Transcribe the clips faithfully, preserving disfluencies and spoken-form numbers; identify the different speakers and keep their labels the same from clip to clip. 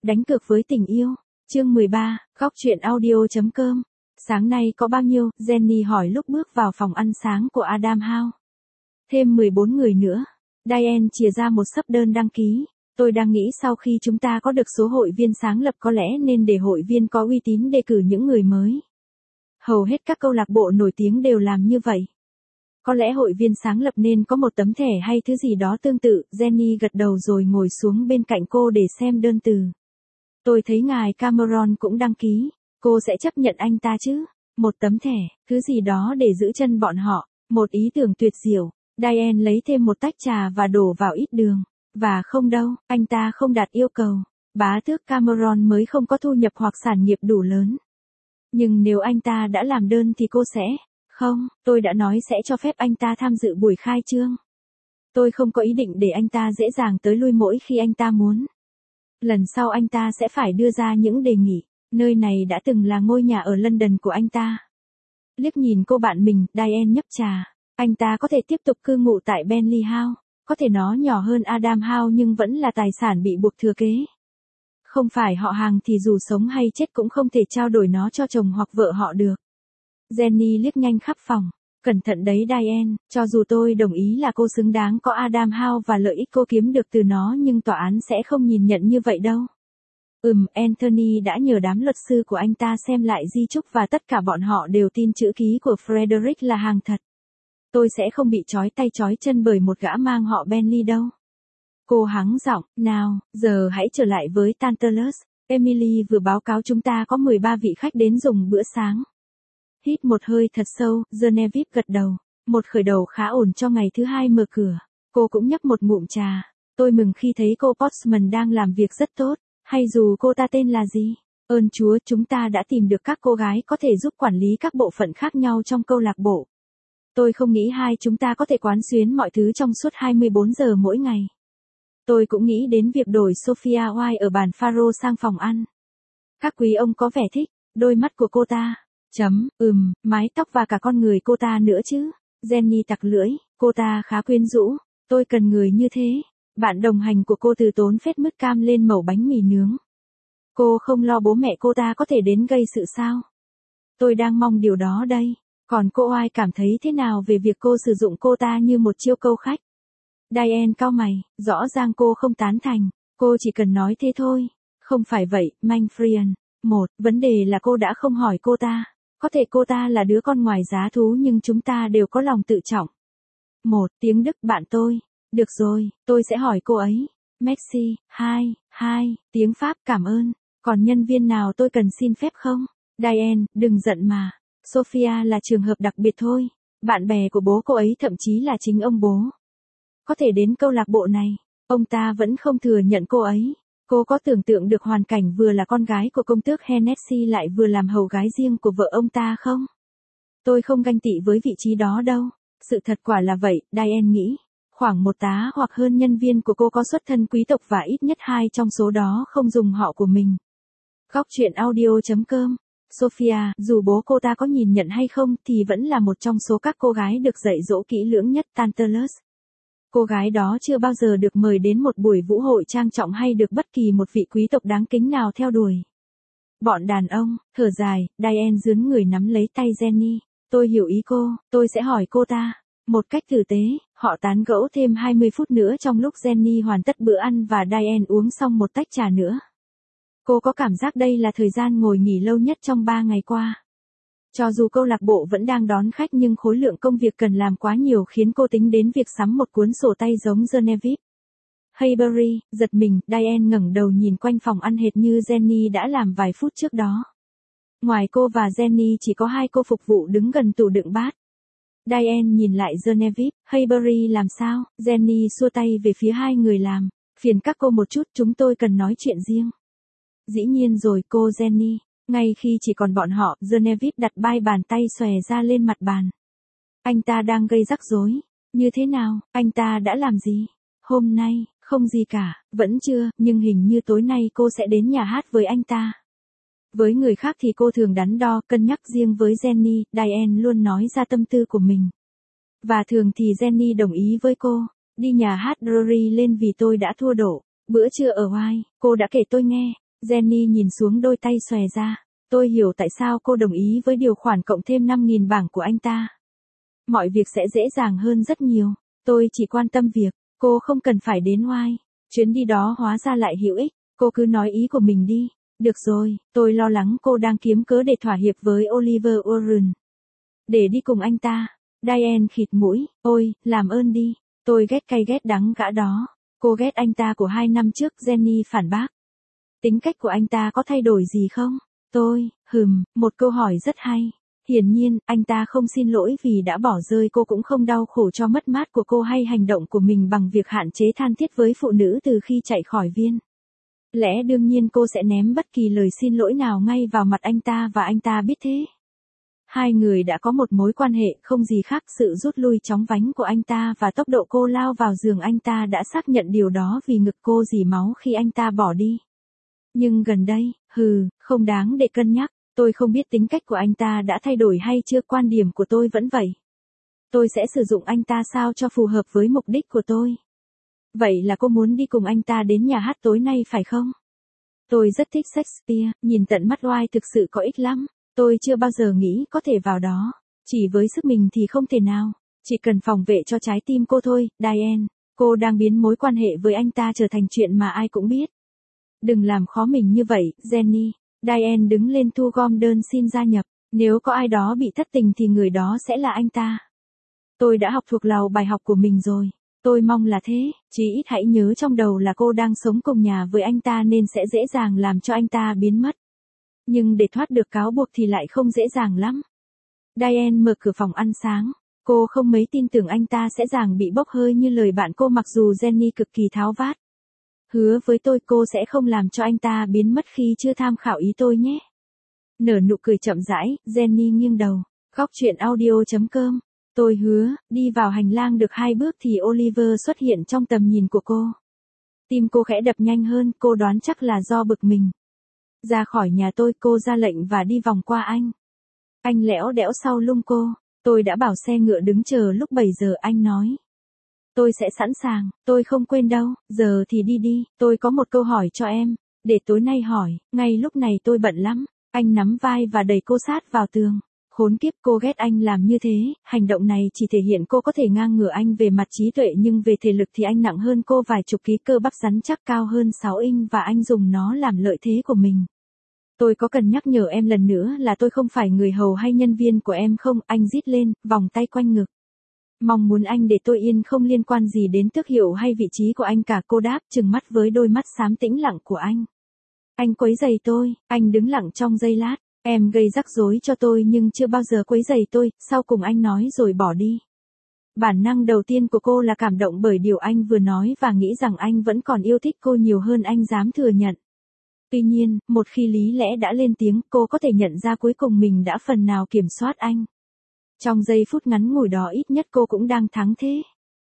Speaker 1: Đánh cược với tình yêu. Chương mười ba, góc truyện audio.com. Sáng nay có bao nhiêu? Jenny hỏi lúc bước vào phòng ăn sáng của Adam House. Thêm mười bốn người nữa. Diane chìa ra một sấp đơn đăng ký. Tôi đang nghĩ sau khi chúng ta có được số hội viên sáng lập có lẽ nên để hội viên có uy tín đề cử những người mới. Hầu hết các câu lạc bộ nổi tiếng đều làm như vậy. Có lẽ hội viên sáng lập nên có một tấm thẻ hay thứ gì đó tương tự. Jenny gật đầu rồi ngồi xuống bên cạnh cô để xem đơn từ. Tôi thấy ngài Cameron cũng đăng ký. Cô sẽ chấp nhận anh ta chứ? Một tấm thẻ, thứ gì đó để giữ chân bọn họ. Một ý tưởng tuyệt diệu. Diane lấy thêm một tách trà và đổ vào ít đường. Và không đâu, anh ta không đạt yêu cầu. Bá tước Cameron mới không có thu nhập hoặc sản nghiệp đủ lớn. Nhưng nếu anh ta đã làm đơn thì cô sẽ... Không, tôi đã nói sẽ cho phép anh ta tham dự buổi khai trương. Tôi không có ý định để anh ta dễ dàng tới lui mỗi khi anh ta muốn. Lần sau anh ta sẽ phải đưa ra những đề nghị. Nơi này đã từng là ngôi nhà ở London của anh ta. Liếc nhìn cô bạn mình, Diane nhấp trà. Anh ta có thể tiếp tục cư ngụ tại Bentley House. Có thể nó nhỏ hơn Adam House nhưng vẫn là tài sản bị buộc thừa kế. Không phải họ hàng thì dù sống hay chết cũng không thể trao đổi nó cho chồng hoặc vợ họ được. Jenny liếc nhanh khắp phòng. Cẩn thận đấy Diane, cho dù tôi đồng ý là cô xứng đáng có Adam House và lợi ích cô kiếm được từ nó nhưng tòa án sẽ không nhìn nhận như vậy đâu. Ừm, Anthony đã nhờ đám luật sư của anh ta xem lại di chúc và tất cả bọn họ đều tin chữ ký của Frederick là hàng thật. Tôi sẽ không bị trói tay trói chân bởi một gã mang họ Bentley đâu. Cô hắng giọng, nào, giờ hãy trở lại với Tantalus. Emily vừa báo cáo chúng ta có mười ba vị khách đến dùng bữa sáng. Hít một hơi thật sâu, Genevieve gật đầu. Một khởi đầu khá ổn cho ngày thứ hai mở cửa. Cô cũng nhấp một ngụm trà. Tôi mừng khi thấy cô Postman đang làm việc rất tốt. Hay dù cô ta tên là gì? Ơn Chúa chúng ta đã tìm được các cô gái có thể giúp quản lý các bộ phận khác nhau trong câu lạc bộ. Tôi không nghĩ hai chúng ta có thể quán xuyến mọi thứ trong suốt hai mươi bốn giờ mỗi ngày. Tôi cũng nghĩ đến việc đổi Sophia White ở bàn Pharaoh sang phòng ăn. Các quý ông có vẻ thích, đôi mắt của cô ta. Chấm, ừm, mái tóc và cả con người cô ta nữa chứ. Jenny tặc lưỡi, cô ta khá quyến rũ. Tôi cần người như thế. Bạn đồng hành của cô từ tốn phết mứt cam lên mẩu bánh mì nướng. Cô không lo bố mẹ cô ta có thể đến gây sự sao? Tôi đang mong điều đó đây. Còn cô Oai cảm thấy thế nào về việc cô sử dụng cô ta như một chiêu câu khách? Diane cau mày, rõ ràng cô không tán thành. Cô chỉ cần nói thế thôi. Không phải vậy, Manfred. Một, vấn đề là cô đã không hỏi cô ta. Có thể cô ta là đứa con ngoài giá thú nhưng chúng ta đều có lòng tự trọng. Một, tiếng Đức bạn tôi. Được rồi, tôi sẽ hỏi cô ấy. Merci. Hai, hai, tiếng Pháp cảm ơn. Còn nhân viên nào tôi cần xin phép không? Diane, đừng giận mà. Sophia là trường hợp đặc biệt thôi. Bạn bè của bố cô ấy thậm chí là chính ông bố. Có thể đến câu lạc bộ này. Ông ta vẫn không thừa nhận cô ấy. Cô có tưởng tượng được hoàn cảnh vừa là con gái của công tước Hennessy lại vừa làm hầu gái riêng của vợ ông ta không? Tôi không ganh tị với vị trí đó đâu. Sự thật quả là vậy, Diane nghĩ. Khoảng một tá hoặc hơn nhân viên của cô có xuất thân quý tộc và ít nhất hai trong số đó không dùng họ của mình. Góc truyện audio.com. Sophia, dù bố cô ta có nhìn nhận hay không thì vẫn là một trong số các cô gái được dạy dỗ kỹ lưỡng nhất Tantalus. Cô gái đó chưa bao giờ được mời đến một buổi vũ hội trang trọng hay được bất kỳ một vị quý tộc đáng kính nào theo đuổi. Bọn đàn ông, thở dài, Diane dướn người nắm lấy tay Jenny. Tôi hiểu ý cô, tôi sẽ hỏi cô ta. Một cách tử tế, họ tán gẫu thêm hai mươi phút nữa trong lúc Jenny hoàn tất bữa ăn và Diane uống xong một tách trà nữa. Cô có cảm giác đây là thời gian ngồi nghỉ lâu nhất trong ba ngày qua. Cho dù câu lạc bộ vẫn đang đón khách nhưng khối lượng công việc cần làm quá nhiều khiến cô tính đến việc sắm một cuốn sổ tay giống Genevieve. Haybury, giật mình, Diane ngẩng đầu nhìn quanh phòng ăn hệt như Jenny đã làm vài phút trước đó. Ngoài cô và Jenny chỉ có hai cô phục vụ đứng gần tủ đựng bát. Diane nhìn lại Genevieve, Haybury làm sao? Jenny xua tay về phía hai người làm. Phiền các cô một chút, chúng tôi cần nói chuyện riêng. Dĩ nhiên rồi cô Jenny. Ngay khi chỉ còn bọn họ, Genevieve đặt hai bàn tay xòe ra lên mặt bàn. Anh ta đang gây rắc rối. Như thế nào, anh ta đã làm gì? Hôm nay, không gì cả, vẫn chưa, nhưng hình như tối nay cô sẽ đến nhà hát với anh ta. Với người khác thì cô thường đắn đo, cân nhắc riêng với Jenny, Diane luôn nói ra tâm tư của mình. Và thường thì Jenny đồng ý với cô, đi nhà hát Drury lên vì tôi đã thua đổ. Bữa trưa ở White, cô đã kể tôi nghe. Jenny nhìn xuống đôi tay xòe ra. Tôi hiểu tại sao cô đồng ý với điều khoản cộng thêm năm nghìn bảng của anh ta. Mọi việc sẽ dễ dàng hơn rất nhiều. Tôi chỉ quan tâm việc, cô không cần phải đến oai. Chuyến đi đó hóa ra lại hữu ích, cô cứ nói ý của mình đi. Được rồi, tôi lo lắng cô đang kiếm cớ để thỏa hiệp với Oliver Warren. Để đi cùng anh ta. Diane khịt mũi, ôi, làm ơn đi. Tôi ghét cay ghét đắng gã đó. Cô ghét anh ta của hai năm trước, Jenny phản bác. Tính cách của anh ta có thay đổi gì không? Tôi, hừm, một câu hỏi rất hay. Hiển nhiên, anh ta không xin lỗi vì đã bỏ rơi cô, cũng không đau khổ cho mất mát của cô hay hành động của mình bằng việc hạn chế than thiết với phụ nữ từ khi chạy khỏi viên. Lẽ đương nhiên cô sẽ ném bất kỳ lời xin lỗi nào ngay vào mặt anh ta và anh ta biết thế. Hai người đã có một mối quan hệ không gì khác sự rút lui chóng vánh của anh ta và tốc độ cô lao vào giường anh ta đã xác nhận điều đó vì ngực cô rỉ máu khi anh ta bỏ đi. Nhưng gần đây, hừ, không đáng để cân nhắc, tôi không biết tính cách của anh ta đã thay đổi hay chưa, quan điểm của tôi vẫn vậy. Tôi sẽ sử dụng anh ta sao cho phù hợp với mục đích của tôi. Vậy là cô muốn đi cùng anh ta đến nhà hát tối nay phải không? Tôi rất thích Shakespeare, nhìn tận mắt oai thực sự có ích lắm. Tôi chưa bao giờ nghĩ có thể vào đó. Chỉ với sức mình thì không thể nào. Chỉ cần phòng vệ cho trái tim cô thôi, Diane. Cô đang biến mối quan hệ với anh ta trở thành chuyện mà ai cũng biết. Đừng làm khó mình như vậy, Jenny. Diane đứng lên thu gom đơn xin gia nhập. Nếu có ai đó bị thất tình thì người đó sẽ là anh ta. Tôi đã học thuộc lòng bài học của mình rồi. Tôi mong là thế, chí ít hãy nhớ trong đầu là cô đang sống cùng nhà với anh ta nên sẽ dễ dàng làm cho anh ta biến mất. Nhưng để thoát được cáo buộc thì lại không dễ dàng lắm. Diane mở cửa phòng ăn sáng. Cô không mấy tin tưởng anh ta sẽ dàng bị bốc hơi như lời bạn cô, mặc dù Jenny cực kỳ tháo vát. Hứa với tôi cô sẽ không làm cho anh ta biến mất khi chưa tham khảo ý tôi nhé. Nở nụ cười chậm rãi, Jenny nghiêng đầu. Góc chuyện audio chấm com. Tôi hứa, đi vào hành lang được hai bước thì Oliver xuất hiện trong tầm nhìn của cô. Tim cô khẽ đập nhanh hơn, cô đoán chắc là do bực mình. Ra khỏi nhà tôi, cô ra lệnh và đi vòng qua anh. Anh lẽo đẽo sau lưng cô. Tôi đã bảo xe ngựa đứng chờ lúc bảy giờ, anh nói. Tôi sẽ sẵn sàng, tôi không quên đâu, giờ thì đi đi, tôi có một câu hỏi cho em. Để tối nay hỏi, ngay lúc này tôi bận lắm. Anh nắm vai và đẩy cô sát vào tường. Khốn kiếp, cô ghét anh làm như thế, hành động này chỉ thể hiện cô có thể ngang ngửa anh về mặt trí tuệ nhưng về thể lực thì anh nặng hơn cô vài chục ký, cơ bắp rắn chắc cao hơn sáu inch và anh dùng nó làm lợi thế của mình. Tôi có cần nhắc nhở em lần nữa là tôi không phải người hầu hay nhân viên của em không? Anh rít lên, vòng tay quanh ngực. Mong muốn anh để tôi yên không liên quan gì đến tước hiệu hay vị trí của anh cả, cô đáp trừng mắt với đôi mắt xám tĩnh lặng của anh. Anh quấy rầy tôi, anh đứng lặng trong giây lát. Em gây rắc rối cho tôi nhưng chưa bao giờ quấy rầy tôi, sau cùng anh nói rồi bỏ đi. Bản năng đầu tiên của cô là cảm động bởi điều anh vừa nói và nghĩ rằng anh vẫn còn yêu thích cô nhiều hơn anh dám thừa nhận. Tuy nhiên, một khi lý lẽ đã lên tiếng, cô có thể nhận ra cuối cùng mình đã phần nào kiểm soát anh. Trong giây phút ngắn ngủi đó ít nhất cô cũng đang thắng thế.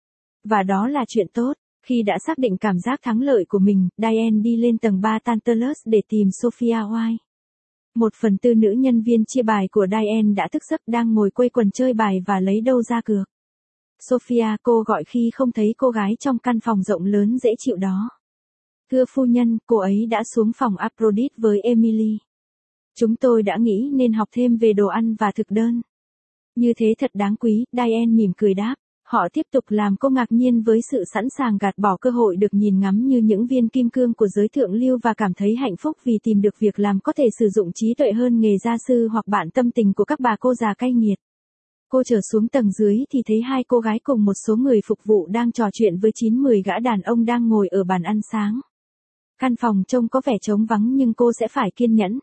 Speaker 1: Và đó là chuyện tốt. Khi đã xác định cảm giác thắng lợi của mình, Diane đi lên tầng ba Tantalus để tìm Sophia White. Một phần tư nữ nhân viên chia bài của Diane đã thức giấc, đang ngồi quây quần chơi bài và lấy đâu ra cược. Sophia, cô gọi khi không thấy cô gái trong căn phòng rộng lớn dễ chịu đó. Thưa phu nhân, cô ấy đã xuống phòng Aphrodite với Emily. Chúng tôi đã nghĩ nên học thêm về đồ ăn và thực đơn. Như thế thật đáng quý, Diane mỉm cười đáp. Họ tiếp tục làm cô ngạc nhiên với sự sẵn sàng gạt bỏ cơ hội được nhìn ngắm như những viên kim cương của giới thượng lưu và cảm thấy hạnh phúc vì tìm được việc làm có thể sử dụng trí tuệ hơn nghề gia sư hoặc bạn tâm tình của các bà cô già cay nghiệt. Cô trở xuống tầng dưới thì thấy hai cô gái cùng một số người phục vụ đang trò chuyện với chín mười gã đàn ông đang ngồi ở bàn ăn sáng. Căn phòng trông có vẻ trống vắng nhưng cô sẽ phải kiên nhẫn.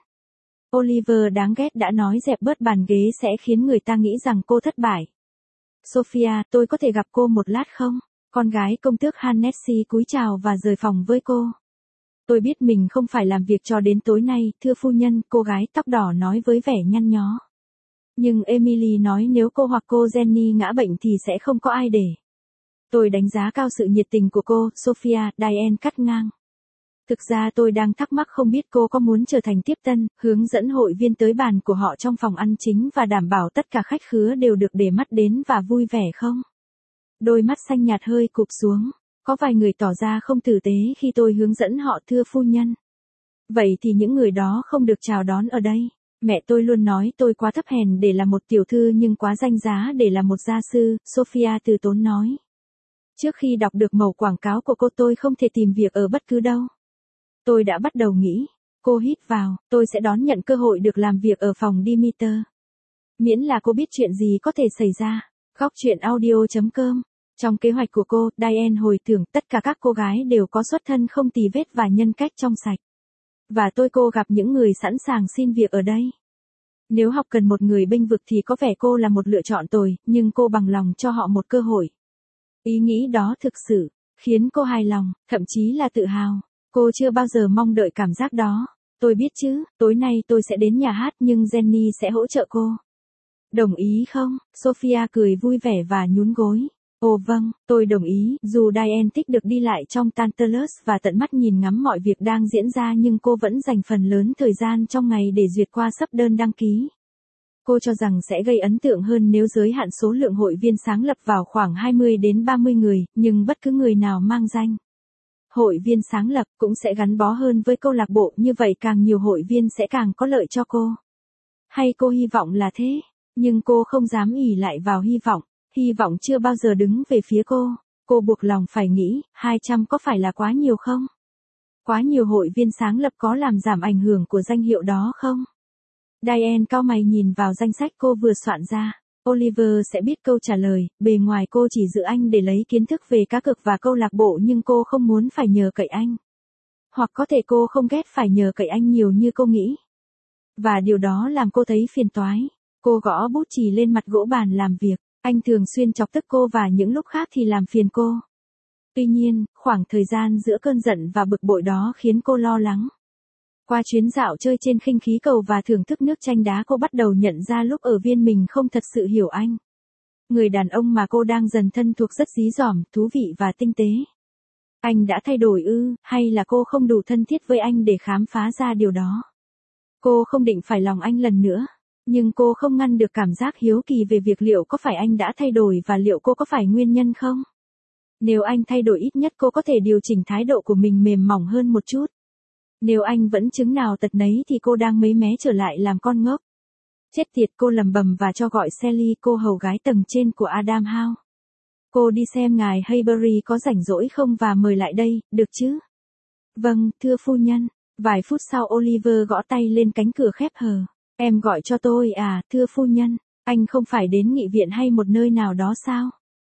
Speaker 1: Oliver đáng ghét đã nói dẹp bớt bàn ghế sẽ khiến người ta nghĩ rằng cô thất bại. Sophia, tôi có thể gặp cô một lát không? Con gái công tước Hannessy cúi chào và rời phòng với cô. Tôi biết mình không phải làm việc cho đến tối nay, thưa phu nhân, cô gái tóc đỏ nói với vẻ nhăn nhó. Nhưng Emily nói nếu cô hoặc cô Jenny ngã bệnh thì sẽ không có ai để. Tôi đánh giá cao sự nhiệt tình của cô, Sophia, Diane cắt ngang. Thực ra tôi đang thắc mắc không biết cô có muốn trở thành tiếp tân, hướng dẫn hội viên tới bàn của họ trong phòng ăn chính và đảm bảo tất cả khách khứa đều được để mắt đến và vui vẻ không? Đôi mắt xanh nhạt hơi cụp xuống. Có vài người tỏ ra không tử tế khi tôi hướng dẫn họ, thưa phu nhân. Vậy thì những người đó không được chào đón ở đây. Mẹ tôi luôn nói tôi quá thấp hèn để là một tiểu thư nhưng quá danh giá để là một gia sư, Sophia từ tốn nói. Trước khi đọc được mẩu quảng cáo của cô tôi không thể tìm việc ở bất cứ đâu. Tôi đã bắt đầu nghĩ, cô hít vào, tôi sẽ đón nhận cơ hội được làm việc ở phòng Demeter. Miễn là cô biết chuyện gì có thể xảy ra. Góc chuyện audio chấm com. Trong kế hoạch của cô, Diane hồi tưởng tất cả các cô gái đều có xuất thân không tì vết và nhân cách trong sạch. Và tôi cô gặp những người sẵn sàng xin việc ở đây. Nếu học cần một người bênh vực thì có vẻ cô là một lựa chọn tồi, nhưng cô bằng lòng cho họ một cơ hội. Ý nghĩ đó thực sự khiến cô hài lòng, thậm chí là tự hào. Cô chưa bao giờ mong đợi cảm giác đó. Tôi biết chứ, tối nay tôi sẽ đến nhà hát nhưng Jenny sẽ hỗ trợ cô. Đồng ý không? Sophia cười vui vẻ và nhún gối. Ồ vâng, tôi đồng ý. Dù Diane thích được đi lại trong Tantalus và tận mắt nhìn ngắm mọi việc đang diễn ra nhưng cô vẫn dành phần lớn thời gian trong ngày để duyệt qua sấp đơn đăng ký. Cô cho rằng sẽ gây ấn tượng hơn nếu giới hạn số lượng hội viên sáng lập vào khoảng hai mươi đến ba mươi người, nhưng bất cứ người nào mang danh hội viên sáng lập cũng sẽ gắn bó hơn với câu lạc bộ, như vậy càng nhiều hội viên sẽ càng có lợi cho cô. Hay cô hy vọng là thế, nhưng cô không dám ỷ lại vào hy vọng. Hy vọng chưa bao giờ đứng về phía cô. Cô buộc lòng phải nghĩ, hai trăm có phải là quá nhiều không? Quá nhiều hội viên sáng lập có làm giảm ảnh hưởng của danh hiệu đó không? Diane cau mày nhìn vào danh sách cô vừa soạn ra. Oliver sẽ biết câu trả lời, bề ngoài cô chỉ giữ anh để lấy kiến thức về cá cược và câu lạc bộ nhưng cô không muốn phải nhờ cậy anh. Hoặc có thể cô không ghét phải nhờ cậy anh nhiều như cô nghĩ. Và điều đó làm cô thấy phiền toái. Cô gõ bút chì lên mặt gỗ bàn làm việc. Anh thường xuyên chọc tức cô và những lúc khác thì làm phiền cô. Tuy nhiên, khoảng thời gian giữa cơn giận và bực bội đó khiến cô lo lắng. Qua chuyến dạo chơi trên khinh khí cầu và thưởng thức nước chanh đá, cô bắt đầu nhận ra lúc ở viên mình không thật sự hiểu anh. Người đàn ông mà cô đang dần thân thuộc rất dí dỏm, thú vị và tinh tế. Anh đã thay đổi ư, hay là cô không đủ thân thiết với anh để khám phá ra điều đó? Cô không định phải lòng anh lần nữa. Nhưng cô không ngăn được cảm giác hiếu kỳ về việc liệu có phải anh đã thay đổi và liệu cô có phải nguyên nhân không? Nếu anh thay đổi ít nhất cô có thể điều chỉnh thái độ của mình mềm mỏng hơn một chút. Nếu anh vẫn chứng nào tật nấy thì cô đang mấy mé trở lại làm con ngốc. Chết tiệt, cô lầm bầm và cho gọi Sally, cô hầu gái tầng trên của Adam House. Cô đi xem ngài Haybury có rảnh rỗi không và mời lại đây, được chứ? Vâng, thưa phu nhân. Vài phút sau Oliver gõ tay lên cánh cửa khép hờ. Em gọi cho tôi à, thưa phu nhân, anh không phải đến nghị viện hay một nơi nào đó sao?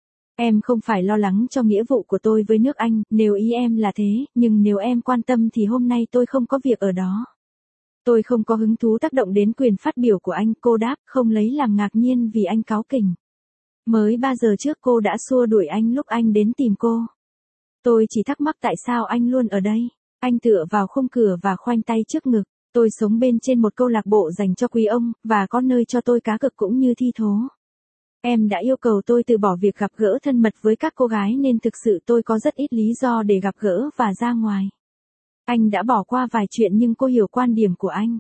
Speaker 1: Em không phải lo lắng cho nghĩa vụ của tôi với nước Anh, nếu ý em là thế, nhưng nếu em quan tâm thì hôm nay tôi không có việc ở đó. Tôi không có hứng thú tác động đến quyền phát biểu của anh, cô đáp, không lấy làm ngạc nhiên vì anh cáu kỉnh. Mới ba giờ trước cô đã xua đuổi anh lúc anh đến tìm cô. Tôi chỉ thắc mắc tại sao anh luôn ở đây. Anh tựa vào khung cửa và khoanh tay trước ngực. Tôi sống bên trên một câu lạc bộ dành cho quý ông, và có nơi cho tôi cá cược cũng như thi thố. Em đã yêu cầu tôi từ bỏ việc gặp gỡ thân mật với các cô gái nên thực sự tôi có rất ít lý do để gặp gỡ và ra ngoài. Anh đã bỏ qua vài chuyện nhưng cô hiểu quan điểm của anh.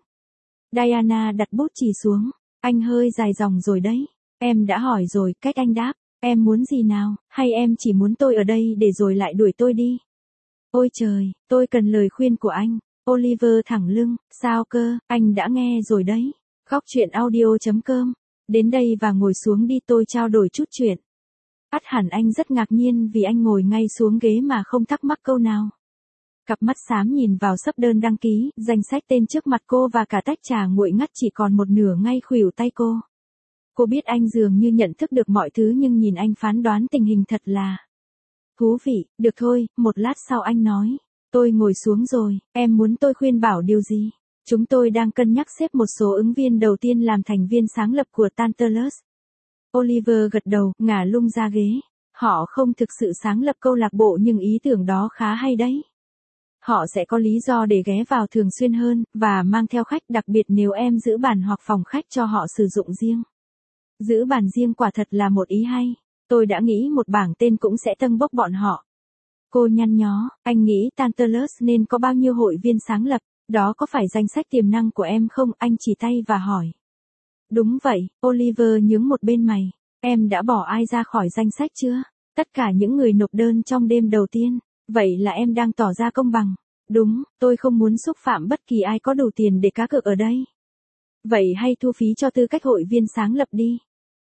Speaker 1: Diana đặt bút chì xuống. Anh hơi dài dòng rồi đấy. Em đã hỏi rồi, cách anh đáp. Em muốn gì nào, hay em chỉ muốn tôi ở đây để rồi lại đuổi tôi đi? Ôi trời, tôi cần lời khuyên của anh. Oliver thẳng lưng, sao cơ, anh đã nghe rồi đấy. Góc chuyện audio chấm com. Đến đây và ngồi xuống đi, tôi trao đổi chút chuyện. Ắt hẳn anh rất ngạc nhiên vì anh ngồi ngay xuống ghế mà không thắc mắc câu nào. Cặp mắt xám nhìn vào sấp đơn đăng ký, danh sách tên trước mặt cô và cả tách trà nguội ngắt chỉ còn một nửa ngay khuỷu tay cô. Cô biết anh dường như nhận thức được mọi thứ nhưng nhìn anh phán đoán tình hình thật là thú vị. Được thôi, một lát sau anh nói. Tôi ngồi xuống rồi, em muốn tôi khuyên bảo điều gì? Chúng tôi đang cân nhắc xếp một số ứng viên đầu tiên làm thành viên sáng lập của Tantalus. Oliver gật đầu, ngả lung ra ghế. Họ không thực sự sáng lập câu lạc bộ nhưng ý tưởng đó khá hay đấy. Họ sẽ có lý do để ghé vào thường xuyên hơn, và mang theo khách, đặc biệt nếu em giữ bàn hoặc phòng khách cho họ sử dụng riêng. Giữ bàn riêng quả thật là một ý hay. Tôi đã nghĩ một bảng tên cũng sẽ tâng bốc bọn họ. Cô nhăn nhó, anh nghĩ Tantalus nên có bao nhiêu hội viên sáng lập, đó có phải danh sách tiềm năng của em không? Anh chỉ tay và hỏi. Đúng vậy, Oliver nhướng một bên mày. Em đã bỏ ai ra khỏi danh sách chưa? Tất cả những người nộp đơn trong đêm đầu tiên. Vậy là em đang tỏ ra công bằng. Đúng, tôi không muốn xúc phạm bất kỳ ai có đủ tiền để cá cược ở đây. Vậy hay thu phí cho tư cách hội viên sáng lập đi.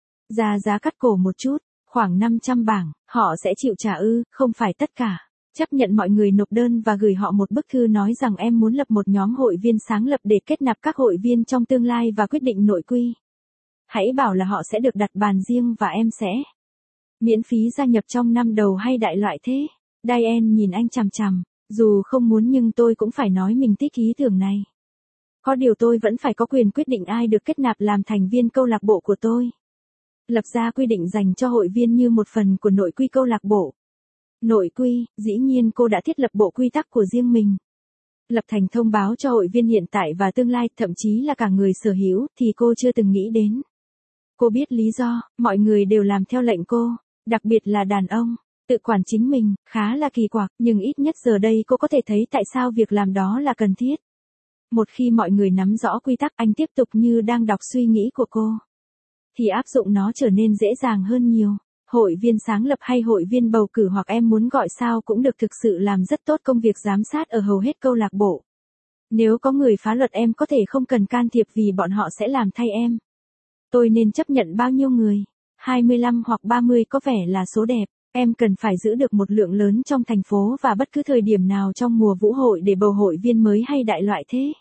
Speaker 1: Ra giá cắt cổ một chút, khoảng năm trăm bảng, họ sẽ chịu trả ư, không phải tất cả. Chấp nhận mọi người nộp đơn và gửi họ một bức thư nói rằng em muốn lập một nhóm hội viên sáng lập để kết nạp các hội viên trong tương lai và quyết định nội quy. Hãy bảo là họ sẽ được đặt bàn riêng và em sẽ miễn phí gia nhập trong năm đầu hay đại loại thế. Diane nhìn anh chằm chằm, dù không muốn nhưng tôi cũng phải nói mình thích ý tưởng này. Có điều tôi vẫn phải có quyền quyết định ai được kết nạp làm thành viên câu lạc bộ của tôi. Lập ra quy định dành cho hội viên như một phần của nội quy câu lạc bộ. Nội quy, dĩ nhiên cô đã thiết lập bộ quy tắc của riêng mình. Lập thành thông báo cho hội viên hiện tại và tương lai, thậm chí là cả người sở hữu, thì cô chưa từng nghĩ đến. Cô biết lý do, mọi người đều làm theo lệnh cô, đặc biệt là đàn ông, tự quản chính mình, khá là kỳ quặc, nhưng ít nhất giờ đây cô có thể thấy tại sao việc làm đó là cần thiết. Một khi mọi người nắm rõ quy tắc, anh tiếp tục như đang đọc suy nghĩ của cô, thì áp dụng nó trở nên dễ dàng hơn nhiều. Hội viên sáng lập hay hội viên bầu cử hoặc em muốn gọi sao cũng được thực sự làm rất tốt công việc giám sát ở hầu hết câu lạc bộ. Nếu có người phá luật em có thể không cần can thiệp vì bọn họ sẽ làm thay em. Tôi nên chấp nhận bao nhiêu người? hai mươi lăm hoặc ba mươi có vẻ là số đẹp. Em cần phải giữ được một lượng lớn trong thành phố và bất cứ thời điểm nào trong mùa vũ hội để bầu hội viên mới hay đại loại thế.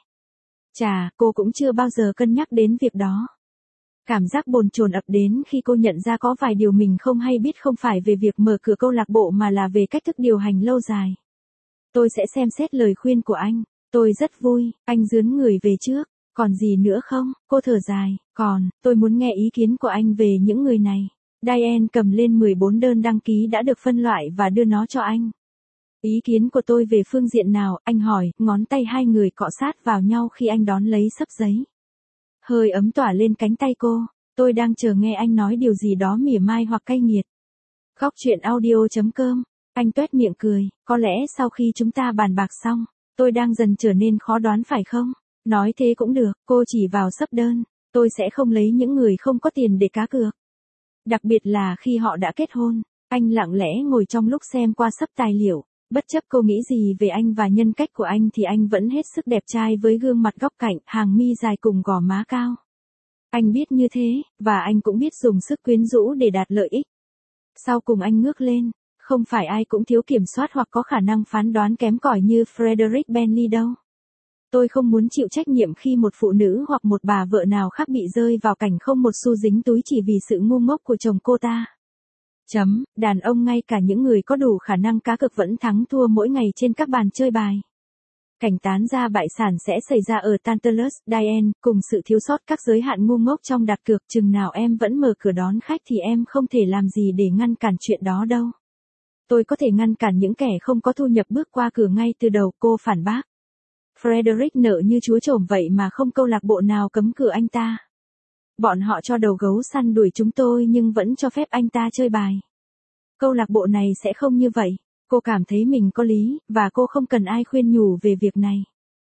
Speaker 1: Chà, cô cũng chưa bao giờ cân nhắc đến việc đó. Cảm giác bồn chồn ập đến khi cô nhận ra có vài điều mình không hay biết không phải về việc mở cửa câu lạc bộ mà là về cách thức điều hành lâu dài. Tôi sẽ xem xét lời khuyên của anh. Tôi rất vui, anh dướn người về trước. Còn gì nữa không? Cô thở dài. Còn, tôi muốn nghe ý kiến của anh về những người này. Diane cầm lên mười bốn đơn đăng ký đã được phân loại và đưa nó cho anh. Ý kiến của tôi về phương diện nào? Anh hỏi, ngón tay hai người cọ sát vào nhau khi anh đón lấy xấp giấy. Hơi ấm tỏa lên cánh tay cô. Tôi đang chờ nghe anh nói điều gì đó mỉa mai hoặc cay nghiệt. Góc truyện audio chấm com. Anh tuét miệng cười. Có lẽ sau khi chúng ta bàn bạc xong, tôi đang dần trở nên khó đoán phải không? Nói thế cũng được. Cô chỉ vào xấp đơn. Tôi sẽ không lấy những người không có tiền để cá cược. Đặc biệt là khi họ đã kết hôn. Anh lặng lẽ ngồi trong lúc xem qua xấp tài liệu. Bất chấp cô nghĩ gì về anh và nhân cách của anh thì anh vẫn hết sức đẹp trai với gương mặt góc cạnh, hàng mi dài cùng gò má cao. Anh biết như thế, và anh cũng biết dùng sức quyến rũ để đạt lợi ích. Sau cùng anh ngước lên, không phải ai cũng thiếu kiểm soát hoặc có khả năng phán đoán kém cỏi như Frederick Bentley đâu. Tôi không muốn chịu trách nhiệm khi một phụ nữ hoặc một bà vợ nào khác bị rơi vào cảnh không một xu dính túi chỉ vì sự ngu ngốc của chồng cô ta. Chấm, đàn ông ngay cả những người có đủ khả năng cá cược vẫn thắng thua mỗi ngày trên các bàn chơi bài. Cảnh tán ra bại sản sẽ xảy ra ở Tantalus, Diane, cùng sự thiếu sót các giới hạn ngu ngốc trong đặt cược. Chừng nào em vẫn mở cửa đón khách thì em không thể làm gì để ngăn cản chuyện đó đâu. Tôi có thể ngăn cản những kẻ không có thu nhập bước qua cửa ngay từ đầu, cô phản bác. Frederick nợ như chúa trổm vậy mà không câu lạc bộ nào cấm cửa anh ta. Bọn họ cho đầu gấu săn đuổi chúng tôi nhưng vẫn cho phép anh ta chơi bài. Câu lạc bộ này sẽ không như vậy. Cô cảm thấy mình có lý, và cô không cần ai khuyên nhủ về việc này.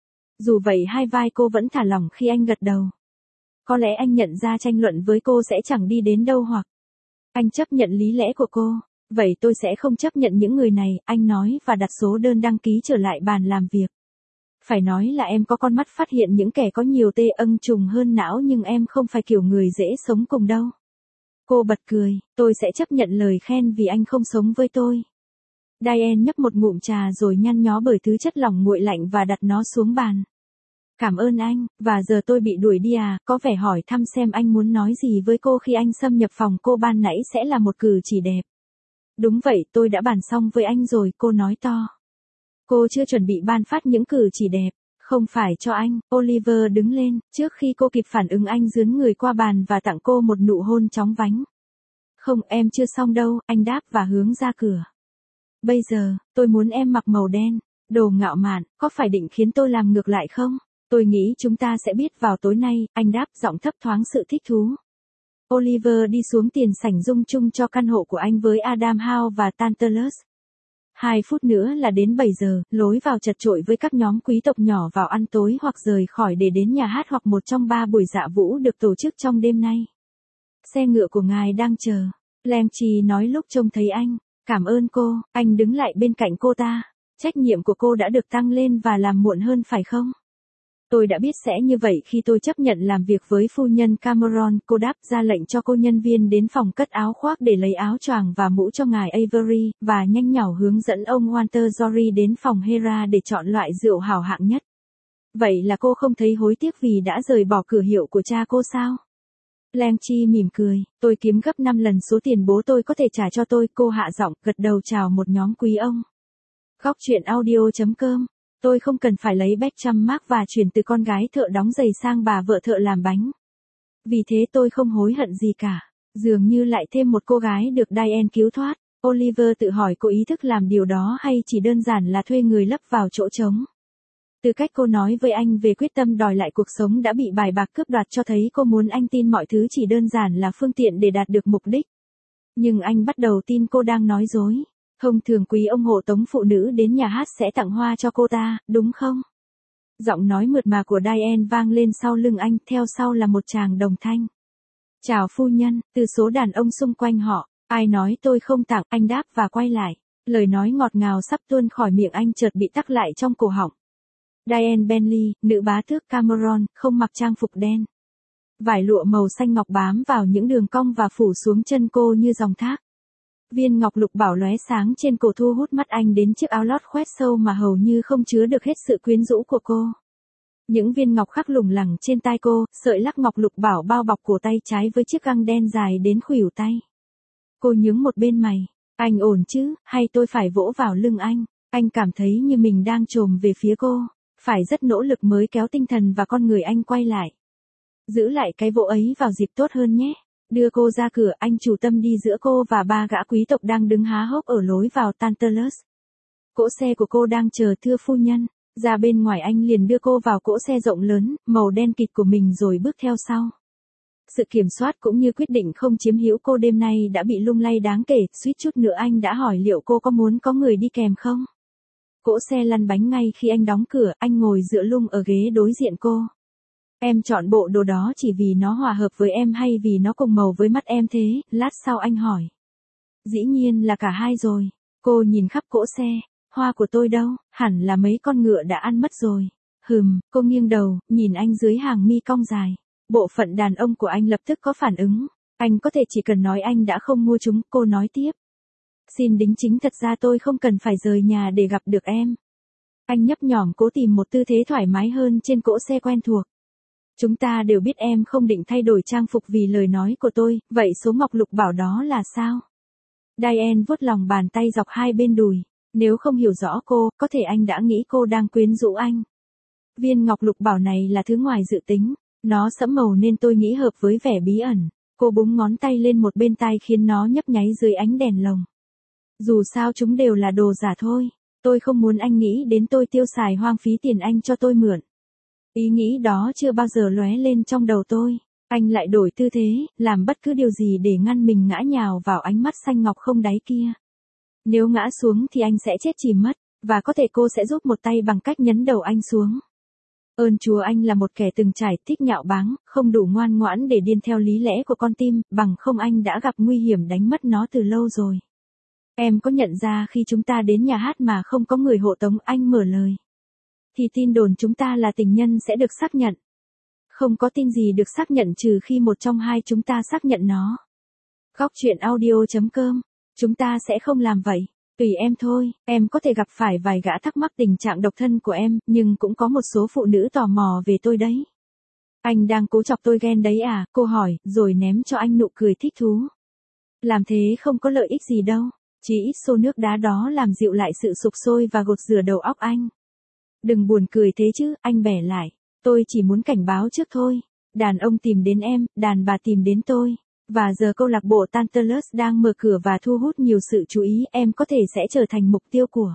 Speaker 1: Dù vậy hai vai cô vẫn thả lỏng khi anh gật đầu. Có lẽ anh nhận ra tranh luận với cô sẽ chẳng đi đến đâu hoặc anh chấp nhận lý lẽ của cô. Vậy tôi sẽ không chấp nhận những người này, anh nói và đặt số đơn đăng ký trở lại bàn làm việc. Phải nói là em có con mắt phát hiện những kẻ có nhiều tê âng trùng hơn não nhưng em không phải kiểu người dễ sống cùng đâu. Cô bật cười, tôi sẽ chấp nhận lời khen vì anh không sống với tôi. Diane nhấp một ngụm trà rồi nhăn nhó bởi thứ chất lỏng nguội lạnh và đặt nó xuống bàn. Cảm ơn anh, và giờ tôi bị đuổi đi à, có vẻ hỏi thăm xem anh muốn nói gì với cô khi anh xâm nhập phòng cô ban nãy sẽ là một cử chỉ đẹp. Đúng vậy, tôi đã bàn xong với anh rồi, cô nói to. Cô chưa chuẩn bị ban phát những cử chỉ đẹp, không phải cho anh. Oliver đứng lên, trước khi cô kịp phản ứng anh dướn người qua bàn và tặng cô một nụ hôn chóng vánh. Không, em chưa xong đâu, anh đáp và hướng ra cửa. Bây giờ, tôi muốn em mặc màu đen. Đồ ngạo mạn, có phải định khiến tôi làm ngược lại không? Tôi nghĩ chúng ta sẽ biết vào tối nay, anh đáp giọng thấp thoáng sự thích thú. Oliver đi xuống tiền sảnh dung chung cho căn hộ của anh với Adam Howe và Tantalus. Hai phút nữa là đến bảy giờ, lối vào chật chội với các nhóm quý tộc nhỏ vào ăn tối hoặc rời khỏi để đến nhà hát hoặc một trong ba buổi dạ vũ được tổ chức trong đêm nay. Xe ngựa của ngài đang chờ. Lemchi nói lúc trông thấy anh. Cảm ơn cô, anh đứng lại bên cạnh cô ta. Trách nhiệm của cô đã được tăng lên và làm muộn hơn phải không? Tôi đã biết sẽ như vậy khi tôi chấp nhận làm việc với phu nhân Cameron. Cô đáp, ra lệnh cho cô nhân viên đến phòng cất áo khoác để lấy áo choàng và mũ cho ngài Avery, và nhanh nhảu hướng dẫn ông Walter Jory đến phòng Hera để chọn loại rượu hảo hạng nhất. Vậy là cô không thấy hối tiếc vì đã rời bỏ cửa hiệu của cha cô sao? Blanche mỉm cười, tôi kiếm gấp năm lần số tiền bố tôi có thể trả cho tôi. Cô hạ giọng, gật đầu chào một nhóm quý ông. Góc truyện audio.com. Tôi không cần phải lấy Beckham Mark và chuyển từ con gái thợ đóng giày sang bà vợ thợ làm bánh. Vì thế tôi không hối hận gì cả. Dường như lại thêm một cô gái được Diane cứu thoát. Oliver tự hỏi cô ý thức làm điều đó hay chỉ đơn giản là thuê người lấp vào chỗ trống. Từ cách cô nói với anh về quyết tâm đòi lại cuộc sống đã bị bài bạc cướp đoạt cho thấy cô muốn anh tin mọi thứ chỉ đơn giản là phương tiện để đạt được mục đích. Nhưng anh bắt đầu tin cô đang nói dối. Thông thường quý ông hộ tống phụ nữ đến nhà hát sẽ tặng hoa cho cô ta, đúng không? Giọng nói mượt mà của Diane vang lên sau lưng anh, theo sau là một tràng đồng thanh. Chào phu nhân, từ số đàn ông xung quanh họ, ai nói tôi không tặng, anh đáp và quay lại. Lời nói ngọt ngào sắp tuôn khỏi miệng anh chợt bị tắc lại trong cổ họng. Diane Bentley, nữ bá tước Cameron, không mặc trang phục đen. Vải lụa màu xanh ngọc bám vào những đường cong và phủ xuống chân cô như dòng thác. Viên ngọc lục bảo lóe sáng trên cổ thu hút mắt anh đến chiếc áo lót khoét sâu mà hầu như không chứa được hết sự quyến rũ của cô. Những viên ngọc khắc lủng lẳng trên tai cô, sợi lắc ngọc lục bảo bao bọc cổ tay trái với chiếc găng đen dài đến khuỷu tay. Cô nhướng một bên mày, anh ổn chứ, hay tôi phải vỗ vào lưng anh? Anh cảm thấy như mình đang chồm về phía cô, phải rất nỗ lực mới kéo tinh thần và con người anh quay lại. Giữ lại cái vỗ ấy vào dịp tốt hơn nhé. Đưa cô ra cửa, anh chủ tâm đi giữa cô và ba gã quý tộc đang đứng há hốc ở lối vào Tantalus. Cỗ xe của cô đang chờ thưa phu nhân. Ra bên ngoài anh liền đưa cô vào cỗ xe rộng lớn, màu đen kịt của mình rồi bước theo sau. Sự kiểm soát cũng như quyết định không chiếm hữu cô đêm nay đã bị lung lay đáng kể, suýt chút nữa anh đã hỏi liệu cô có muốn có người đi kèm không. Cỗ xe lăn bánh ngay khi anh đóng cửa, anh ngồi dựa lưng ở ghế đối diện cô. Em chọn bộ đồ đó chỉ vì nó hòa hợp với em hay vì nó cùng màu với mắt em thế? Lát sau anh hỏi. Dĩ nhiên là cả hai rồi. Cô nhìn khắp cỗ xe. Hoa của tôi đâu? Hẳn là mấy con ngựa đã ăn mất rồi. Hừm, cô nghiêng đầu, nhìn anh dưới hàng mi cong dài. Bộ phận đàn ông của anh lập tức có phản ứng. Anh có thể chỉ cần nói anh đã không mua chúng, cô nói tiếp. Xin đính chính thật ra tôi không cần phải rời nhà để gặp được em. Anh nhấp nhỏm cố tìm một tư thế thoải mái hơn trên cỗ xe quen thuộc. Chúng ta đều biết em không định thay đổi trang phục vì lời nói của tôi, vậy số ngọc lục bảo đó là sao? Diane vuốt lòng bàn tay dọc hai bên đùi. Nếu không hiểu rõ cô, có thể anh đã nghĩ cô đang quyến rũ anh. Viên ngọc lục bảo này là thứ ngoài dự tính. Nó sẫm màu nên tôi nghĩ hợp với vẻ bí ẩn. Cô búng ngón tay lên một bên tai khiến nó nhấp nháy dưới ánh đèn lồng. Dù sao chúng đều là đồ giả thôi. Tôi không muốn anh nghĩ đến tôi tiêu xài hoang phí tiền anh cho tôi mượn. Ý nghĩ đó chưa bao giờ lóe lên trong đầu tôi. Anh lại đổi tư thế, làm bất cứ điều gì để ngăn mình ngã nhào vào ánh mắt xanh ngọc không đáy kia. Nếu ngã xuống thì anh sẽ chết chìm mất, và có thể cô sẽ giúp một tay bằng cách nhấn đầu anh xuống. Ơn Chúa anh là một kẻ từng trải, thích nhạo báng, không đủ ngoan ngoãn để điên theo lý lẽ của con tim, bằng không anh đã gặp nguy hiểm đánh mất nó từ lâu rồi. Em có nhận ra khi chúng ta đến nhà hát mà không có người hộ tống, anh mở lời. Thì tin đồn chúng ta là tình nhân sẽ được xác nhận. Không có tin gì được xác nhận trừ khi một trong hai chúng ta xác nhận nó. Góc truyện audio.com. Chúng ta sẽ không làm vậy. Tùy em thôi, em có thể gặp phải vài gã thắc mắc tình trạng độc thân của em, nhưng cũng có một số phụ nữ tò mò về tôi đấy. Anh đang cố chọc tôi ghen đấy à, cô hỏi, rồi ném cho anh nụ cười thích thú. Làm thế không có lợi ích gì đâu, chỉ ít xô nước đá đó làm dịu lại sự sục sôi và gột rửa đầu óc anh. Đừng buồn cười thế chứ, anh bẻ lại. Tôi chỉ muốn cảnh báo trước thôi. Đàn ông tìm đến em, đàn bà tìm đến tôi. Và giờ câu lạc bộ Tantalus đang mở cửa và thu hút nhiều sự chú ý, em có thể sẽ trở thành mục tiêu của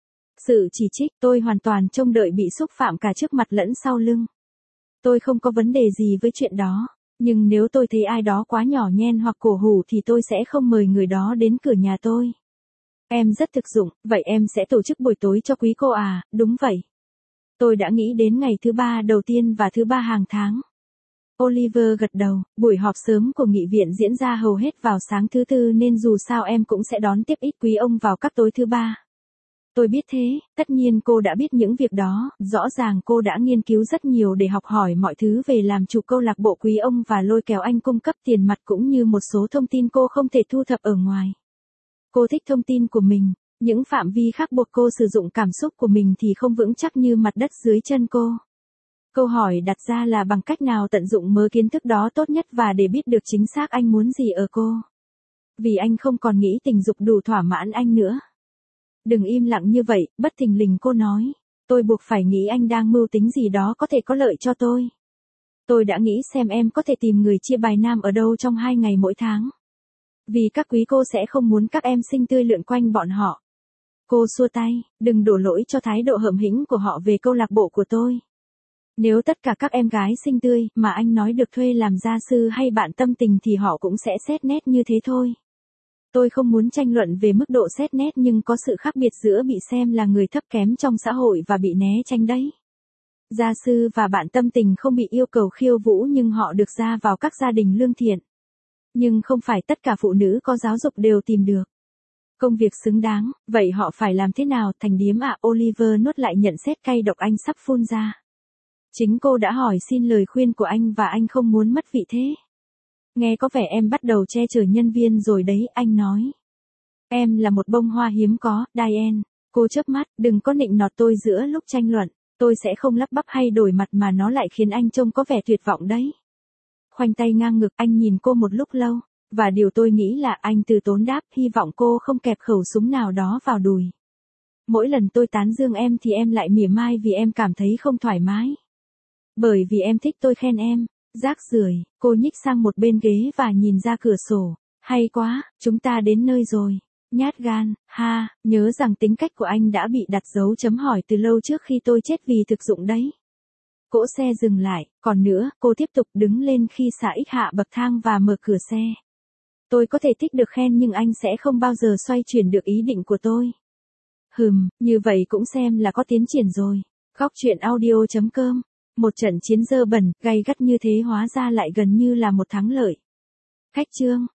Speaker 1: sự chỉ trích. Tôi hoàn toàn trông đợi bị xúc phạm cả trước mặt lẫn sau lưng. Tôi không có vấn đề gì với chuyện đó. Nhưng nếu tôi thấy ai đó quá nhỏ nhen hoặc cổ hủ thì tôi sẽ không mời người đó đến cửa nhà tôi. Em rất thực dụng, vậy em sẽ tổ chức buổi tối cho quý cô à? Đúng vậy. Tôi đã nghĩ đến ngày thứ ba đầu tiên và thứ ba hàng tháng. Oliver gật đầu, buổi họp sớm của nghị viện diễn ra hầu hết vào sáng thứ tư nên dù sao em cũng sẽ đón tiếp ít quý ông vào các tối thứ ba. Tôi biết thế, tất nhiên cô đã biết những việc đó, rõ ràng cô đã nghiên cứu rất nhiều để học hỏi mọi thứ về làm chủ câu lạc bộ Quý Ông và lôi kéo anh cung cấp tiền mặt cũng như một số thông tin cô không thể thu thập ở ngoài. Cô thích thông tin của mình, những phạm vi khác buộc cô sử dụng cảm xúc của mình thì không vững chắc như mặt đất dưới chân cô. Câu hỏi đặt ra là bằng cách nào tận dụng mớ kiến thức đó tốt nhất và để biết được chính xác anh muốn gì ở cô. Vì anh không còn nghĩ tình dục đủ thỏa mãn anh nữa. Đừng im lặng như vậy, bất thình lình cô nói. Tôi buộc phải nghĩ anh đang mưu tính gì đó có thể có lợi cho tôi. Tôi đã nghĩ xem em có thể tìm người chia bài nam ở đâu trong hai ngày mỗi tháng. Vì các quý cô sẽ không muốn các em xinh tươi lượn quanh bọn họ. Cô xua tay, đừng đổ lỗi cho thái độ hậm hĩnh của họ về câu lạc bộ của tôi. Nếu tất cả các em gái xinh tươi mà anh nói được thuê làm gia sư hay bạn tâm tình thì họ cũng sẽ xét nét như thế thôi. Tôi không muốn tranh luận về mức độ xét nét nhưng có sự khác biệt giữa bị xem là người thấp kém trong xã hội và bị né tránh đấy. Gia sư và bạn tâm tình không bị yêu cầu khiêu vũ nhưng họ được ra vào các gia đình lương thiện. Nhưng không phải tất cả phụ nữ có giáo dục đều tìm được công việc xứng đáng, vậy họ phải làm thế nào? Thành điếm à? Oliver nuốt lại nhận xét cay độc anh sắp phun ra. Chính cô đã hỏi xin lời khuyên của anh và anh không muốn mất vị thế. Nghe có vẻ em bắt đầu che chở nhân viên rồi đấy, anh nói. Em là một bông hoa hiếm có, Diane. Cô chớp mắt, đừng có nịnh nọt tôi giữa lúc tranh luận. Tôi sẽ không lắp bắp hay đổi mặt mà nó lại khiến anh trông có vẻ tuyệt vọng đấy. Khoanh tay ngang ngực, anh nhìn cô một lúc lâu. Và điều tôi nghĩ là anh từ tốn đáp, hy vọng cô không kẹp khẩu súng nào đó vào đùi. Mỗi lần tôi tán dương em thì em lại mỉa mai vì em cảm thấy không thoải mái. Bởi vì em thích tôi khen em. Rác rưởi, cô nhích sang một bên ghế và nhìn ra cửa sổ. Hay quá, chúng ta đến nơi rồi. Nhát gan, ha, nhớ rằng tính cách của anh đã bị đặt dấu chấm hỏi từ lâu trước khi tôi chết vì thực dụng đấy. Cỗ xe dừng lại, còn nữa, cô tiếp tục đứng lên khi xả ích hạ bậc thang và mở cửa xe. Tôi có thể thích được khen nhưng anh sẽ không bao giờ xoay chuyển được ý định của tôi. Hừm, như vậy cũng xem là có tiến triển rồi. Góc truyện audio chấm com. Một trận chiến dơ bẩn, gay gắt như thế hóa ra lại gần như là một thắng lợi. Khách chương